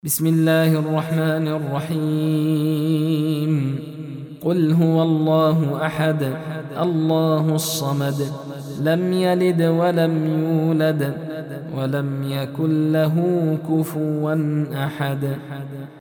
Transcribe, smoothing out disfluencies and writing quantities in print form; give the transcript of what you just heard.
بسم الله الرحمن الرحيم. قل هو الله أحد الله الصمد لم يلد ولم يولد ولم يكن له كفوا أحد.